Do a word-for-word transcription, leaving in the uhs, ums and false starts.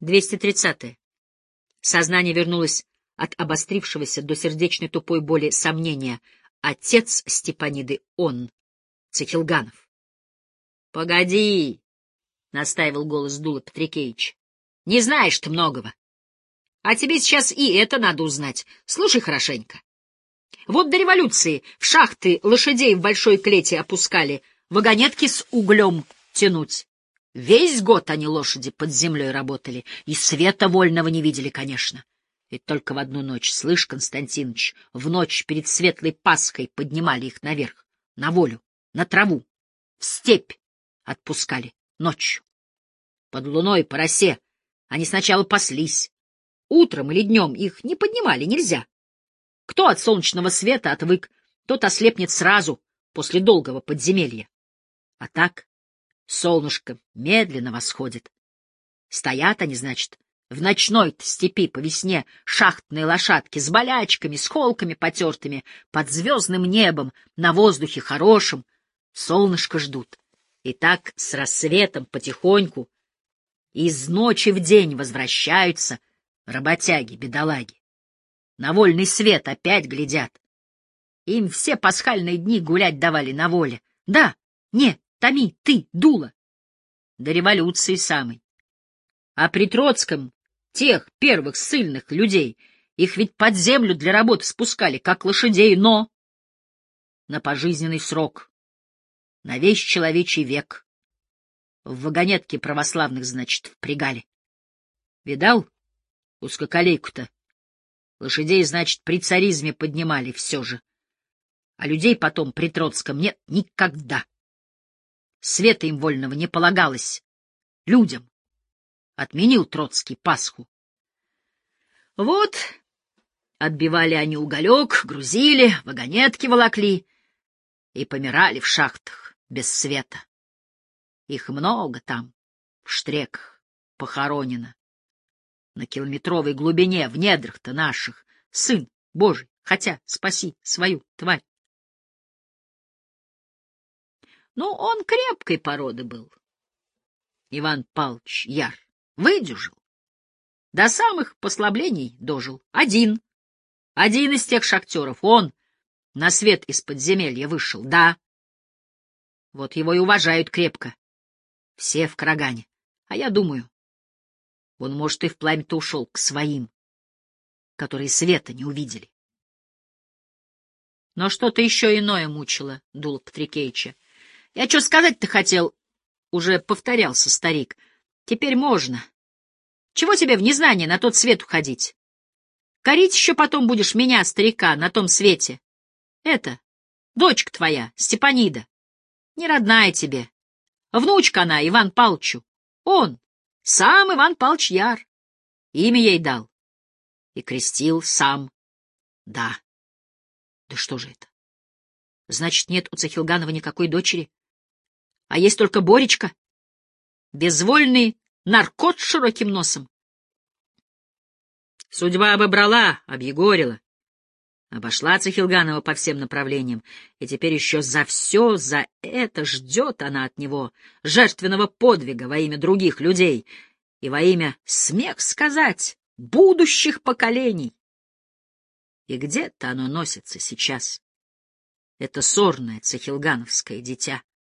двести тридцатое. Сознание вернулось от обострившегося до сердечной тупой боли сомнения. Отец Степаниды — он, Цехилганов. — Погоди, — настаивал голос Дула Патрикеевич. — Не знаешь ты многого. А тебе сейчас и это надо узнать. Слушай хорошенько. Вот до революции в шахты лошадей в большой клете опускали, вагонетки с углем тянуть. Весь год они, лошади, под землей работали, и света вольного не видели, конечно. И только в одну ночь, слышь, Константиныч, в ночь перед светлой Пасхой поднимали их наверх, на волю, на траву, в степь отпускали ночью. Под луной, по росе, они сначала паслись. Утром или днем их не поднимали, нельзя. Кто от солнечного света отвык, тот ослепнет сразу, после долгого подземелья. А так солнышко медленно восходит. Стоят они, значит, в ночной степи по весне шахтные лошадки с болячками, с холками потертыми, под звездным небом, на воздухе хорошем, солнышко ждут. И так с рассветом потихоньку из ночи в день возвращаются работяги, бедолаги. На вольный свет опять глядят. Им все пасхальные дни гулять давали на воле. Да, не, томи, ты, Дула. До революции самой. А при Троцком тех первых ссыльных людей, их ведь под землю для работы спускали, как лошадей, но на пожизненный срок, на весь человечий век. В вагонетке православных, значит, впрягали. Видал узкоколейку-то? Лошадей, значит, при царизме поднимали все же. А людей потом при Троцком нет никогда. Света им вольного не полагалось. Людям. Отменил Троцкий Пасху. Вот, отбивали они уголек, грузили, вагонетки волокли и помирали в шахтах без света. Их много там, в штреках, похоронено. На километровой глубине, в недрах-то наших, сын Божий, хотя спаси свою тварь. Ну, он крепкой породы был, Иван Павлович Яр, выдержал. До самых послаблений дожил. Один. Один из тех шахтеров. Он на свет из подземелья вышел, да. Вот его и уважают крепко. Все в Карагане. А я думаю, он, может, и впламь-то ушел к своим, которые света не увидели. Но что-то еще иное мучило Дула Патрикеевича. Я что сказать-то хотел, уже повторялся старик. Теперь можно. Чего тебе в незнание на тот свет уходить? Корить еще потом будешь меня, старика, на том свете. Это, дочка твоя, Степанида, не родная тебе. Внучка она Иван Павловичу. Он, сам Иван Павлович Яр. Имя ей дал. И крестил сам. Да. Да что же это? Значит, нет у Цехилганова никакой дочери? А есть только Боречка? Безвольный наркот с широким носом. Судьба обобрала, объегорила. Обошла Цехилганова по всем направлениям, и теперь еще за все, за это ждет она от него жертвенного подвига во имя других людей и во имя, смех сказать, будущих поколений. И где-то оно носится сейчас. Это сорное цехилгановское дитя.